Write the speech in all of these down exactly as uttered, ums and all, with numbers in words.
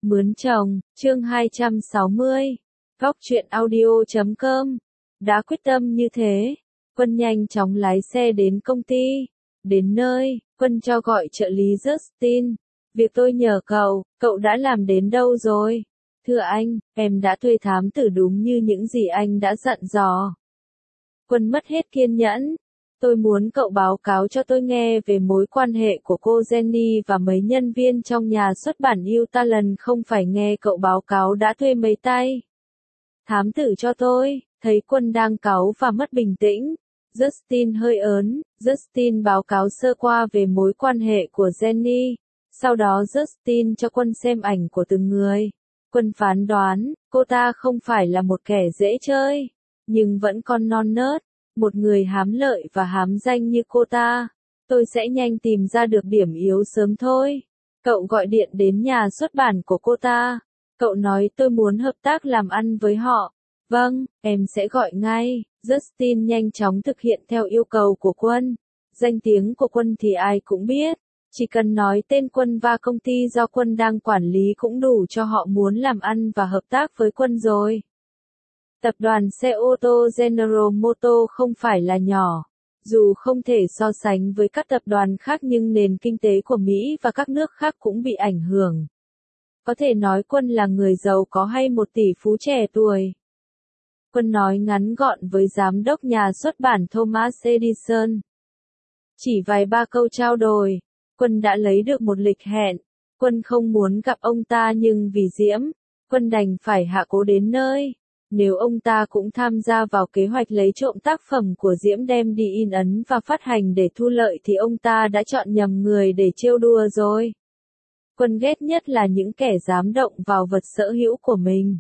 Mướn chồng, chương hai trăm sáu mươi. Góc truyện audio chấm com. Đã quyết tâm như thế, Quân nhanh chóng lái xe đến công ty. Đến nơi, Quân cho gọi trợ lý Justin. Việc tôi nhờ cậu, cậu đã làm đến đâu rồi? Thưa anh, em đã thuê thám tử đúng như những gì anh đã dặn dò. Quân mất hết kiên nhẫn. Tôi muốn cậu báo cáo cho tôi nghe về mối quan hệ của cô Jenny và mấy nhân viên trong nhà xuất bản Utalon, không phải nghe cậu báo cáo đã thuê mấy tay. Thám tử cho tôi, thấy Quân đang cáu và mất bình tĩnh. Justin hơi ớn, Justin báo cáo sơ qua về mối quan hệ của Jenny. Sau đó Justin cho Quân xem ảnh của từng người. Quân phán đoán, cô ta không phải là một kẻ dễ chơi, nhưng vẫn còn non nớt. Một người hám lợi và hám danh như cô ta, tôi sẽ nhanh tìm ra được điểm yếu sớm thôi. Cậu gọi điện đến nhà xuất bản của cô ta. Cậu nói tôi muốn hợp tác làm ăn với họ. Vâng, em sẽ gọi ngay. Justin nhanh chóng thực hiện theo yêu cầu của Quân. Danh tiếng của Quân thì ai cũng biết. Chỉ cần nói tên Quân và công ty do Quân đang quản lý cũng đủ cho họ muốn làm ăn và hợp tác với Quân rồi. Tập đoàn xe ô tô General Motors không phải là nhỏ. Dù không thể so sánh với các tập đoàn khác nhưng nền kinh tế của Mỹ và các nước khác cũng bị ảnh hưởng. Có thể nói Quân là người giàu có hay một tỷ phú trẻ tuổi. Quân nói ngắn gọn với giám đốc nhà xuất bản Thomas Edison. Chỉ vài ba câu trao đổi, Quân đã lấy được một lịch hẹn. Quân không muốn gặp ông ta nhưng vì Diễm, Quân đành phải hạ cố đến nơi. Nếu ông ta cũng tham gia vào kế hoạch lấy trộm tác phẩm của Diễm đem đi in ấn và phát hành để thu lợi thì ông ta đã chọn nhầm người để trêu đùa rồi. Quân ghét nhất là những kẻ dám động vào vật sở hữu của mình.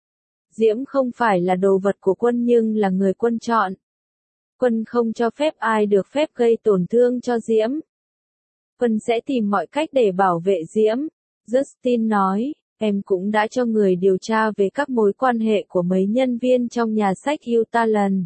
Diễm không phải là đồ vật của Quân nhưng là người Quân chọn. Quân không cho phép ai được phép gây tổn thương cho Diễm. Quân sẽ tìm mọi cách để bảo vệ Diễm. Justin nói. Em cũng đã cho người điều tra về các mối quan hệ của mấy nhân viên trong nhà sách Utalon.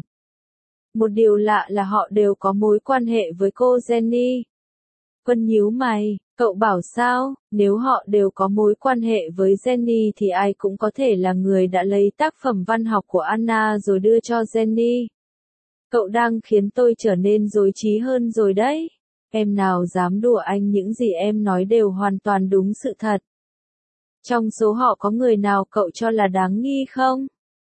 Một điều lạ là họ đều có mối quan hệ với cô Jenny. Quân nhíu mày, cậu bảo sao, nếu họ đều có mối quan hệ với Jenny thì ai cũng có thể là người đã lấy tác phẩm văn học của Anna rồi đưa cho Jenny. Cậu đang khiến tôi trở nên rối trí hơn rồi đấy. Em nào dám đùa anh, những gì em nói đều hoàn toàn đúng sự thật. Trong số họ có người nào cậu cho là đáng nghi không?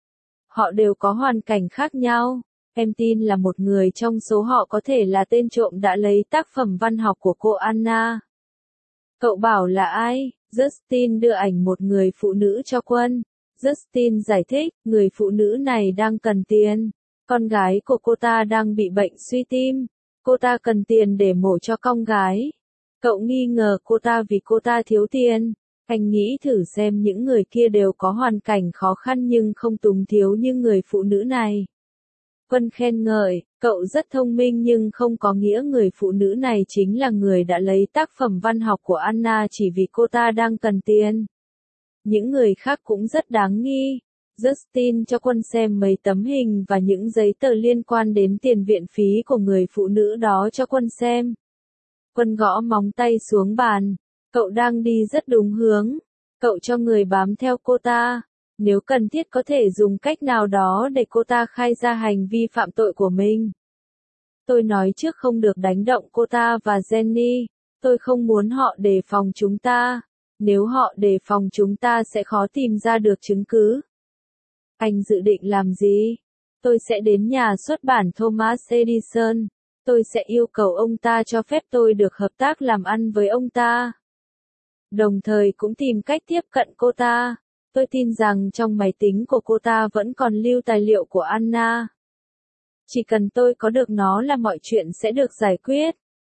Họ đều có hoàn cảnh khác nhau. Em tin là một người trong số họ có thể là tên trộm đã lấy tác phẩm văn học của cô Anna. Cậu bảo là ai? Justin đưa ảnh một người phụ nữ cho Quân. Justin giải thích, người phụ nữ này đang cần tiền. Con gái của cô ta đang bị bệnh suy tim. Cô ta cần tiền để mổ cho con gái. Cậu nghi ngờ cô ta vì cô ta thiếu tiền. Anh nghĩ thử xem, những người kia đều có hoàn cảnh khó khăn nhưng không túng thiếu như người phụ nữ này. Quân khen ngợi, cậu rất thông minh nhưng không có nghĩa người phụ nữ này chính là người đã lấy tác phẩm văn học của Anna chỉ vì cô ta đang cần tiền. Những người khác cũng rất đáng nghi. Justin cho Quân xem mấy tấm hình và những giấy tờ liên quan đến tiền viện phí của người phụ nữ đó cho Quân xem. Quân gõ móng tay xuống bàn. Cậu đang đi rất đúng hướng. Cậu cho người bám theo cô ta. Nếu cần thiết có thể dùng cách nào đó để cô ta khai ra hành vi phạm tội của mình. Tôi nói trước không được đánh động cô ta và Jenny. Tôi không muốn họ đề phòng chúng ta. Nếu họ đề phòng chúng ta sẽ khó tìm ra được chứng cứ. Anh dự định làm gì? Tôi sẽ đến nhà xuất bản Thomas Edison. Tôi sẽ yêu cầu ông ta cho phép tôi được hợp tác làm ăn với ông ta. Đồng thời cũng tìm cách tiếp cận cô ta. Tôi tin rằng trong máy tính của cô ta vẫn còn lưu tài liệu của Anna. Chỉ cần tôi có được nó là mọi chuyện sẽ được giải quyết.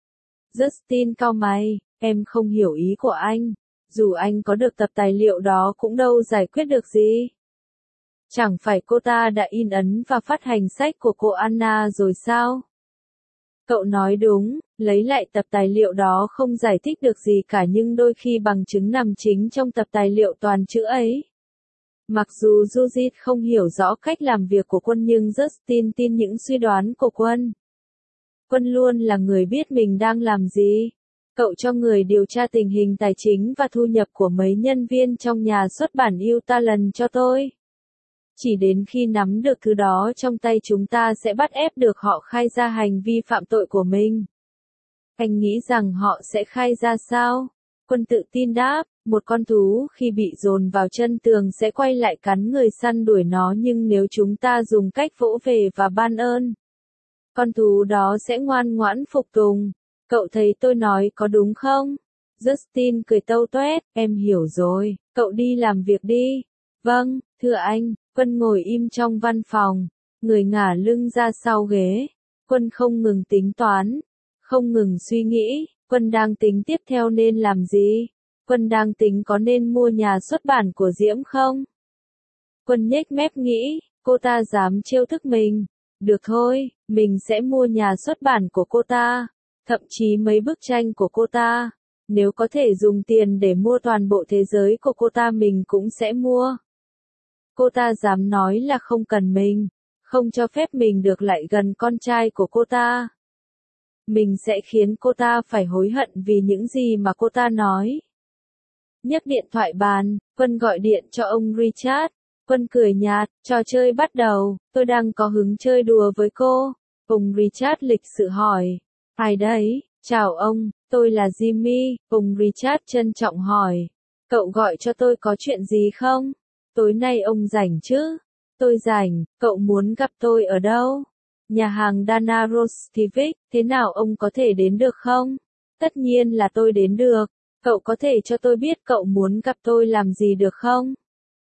Justin cau mày, em không hiểu ý của anh. Dù anh có được tập tài liệu đó cũng đâu giải quyết được gì. Chẳng phải cô ta đã in ấn và phát hành sách của cô Anna rồi sao? Cậu nói đúng, lấy lại tập tài liệu đó không giải thích được gì cả nhưng đôi khi bằng chứng nằm chính trong tập tài liệu toàn chữ ấy. Mặc dù Judith không hiểu rõ cách làm việc của Quân nhưng Justin tin những suy đoán của Quân. Quân luôn là người biết mình đang làm gì. Cậu cho người điều tra tình hình tài chính và thu nhập của mấy nhân viên trong nhà xuất bản Utalon cho tôi. Chỉ đến khi nắm được thứ đó trong tay chúng ta sẽ bắt ép được họ khai ra hành vi phạm tội của mình. Anh nghĩ rằng họ sẽ khai ra sao? Quân tự tin đáp, một con thú khi bị dồn vào chân tường sẽ quay lại cắn người săn đuổi nó, nhưng nếu chúng ta dùng cách vỗ về và ban ơn, con thú đó sẽ ngoan ngoãn phục tùng. Cậu thấy tôi nói có đúng không? Justin cười tâu toét, em hiểu rồi, cậu đi làm việc đi. Vâng, thưa anh. Quân ngồi im trong văn phòng, người ngả lưng ra sau ghế. Quân không ngừng tính toán, không ngừng suy nghĩ. Quân đang tính tiếp theo nên làm gì? Quân đang tính có nên mua nhà xuất bản của Diễm không? Quân nhếch mép nghĩ, cô ta dám trêu thức mình. Được thôi, mình sẽ mua nhà xuất bản của cô ta, thậm chí mấy bức tranh của cô ta. Nếu có thể dùng tiền để mua toàn bộ thế giới của cô ta mình cũng sẽ mua. Cô ta dám nói là không cần mình, không cho phép mình được lại gần con trai của cô ta. Mình sẽ khiến cô ta phải hối hận vì những gì mà cô ta nói. Nhấc điện thoại bàn, Quân gọi điện cho ông Richard. Quân cười nhạt, trò chơi bắt đầu, tôi đang có hứng chơi đùa với cô. Ông Richard lịch sự hỏi, ai đấy? Chào ông, tôi là Jimmy. Ông Richard trân trọng hỏi, cậu gọi cho tôi có chuyện gì không? Tối nay ông rảnh chứ? Tôi rảnh, cậu muốn gặp tôi ở đâu? Nhà hàng Dana Rostivic, thế nào ông có thể đến được không? Tất nhiên là tôi đến được. Cậu có thể cho tôi biết cậu muốn gặp tôi làm gì được không?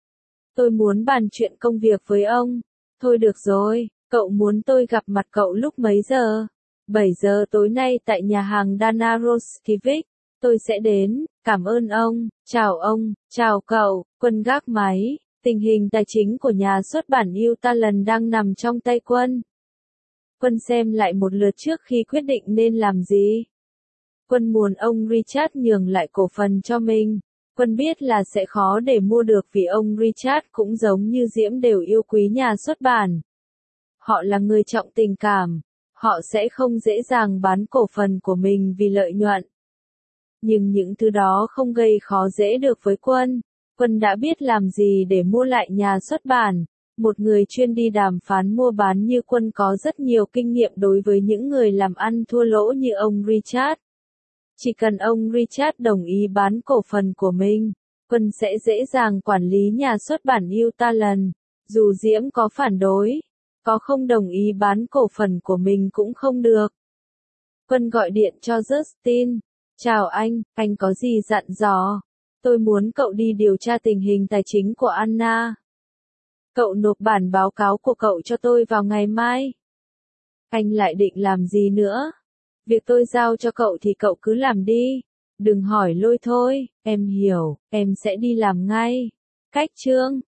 Tôi muốn bàn chuyện công việc với ông. Thôi được rồi, cậu muốn tôi gặp mặt cậu lúc mấy giờ? bảy giờ tối nay tại nhà hàng Dana Rostivic. Tôi sẽ đến, cảm ơn ông, chào ông, chào cậu. Quân gác máy, tình hình tài chính của nhà xuất bản Utalon đang nằm trong tay Quân. Quân xem lại một lượt trước khi quyết định nên làm gì. Quân muốn ông Richard nhường lại cổ phần cho mình. Quân biết là sẽ khó để mua được vì ông Richard cũng giống như Diễm đều yêu quý nhà xuất bản. Họ là người trọng tình cảm, họ sẽ không dễ dàng bán cổ phần của mình vì lợi nhuận. Nhưng những thứ đó không gây khó dễ được với Quân. Quân đã biết làm gì để mua lại nhà xuất bản. Một người chuyên đi đàm phán mua bán như Quân có rất nhiều kinh nghiệm đối với những người làm ăn thua lỗ như ông Richard. Chỉ cần ông Richard đồng ý bán cổ phần của mình, Quân sẽ dễ dàng quản lý nhà xuất bản Utalon. Dù Diễm có phản đối, có không đồng ý bán cổ phần của mình cũng không được. Quân gọi điện cho Justin. Chào anh, anh có gì dặn dò? Tôi muốn cậu đi điều tra tình hình tài chính của Anna. Cậu nộp bản báo cáo của cậu cho tôi vào ngày mai. Anh lại định làm gì nữa? Việc tôi giao cho cậu thì cậu cứ làm đi. Đừng hỏi lôi thôi, em hiểu, em sẽ đi làm ngay. Cách chương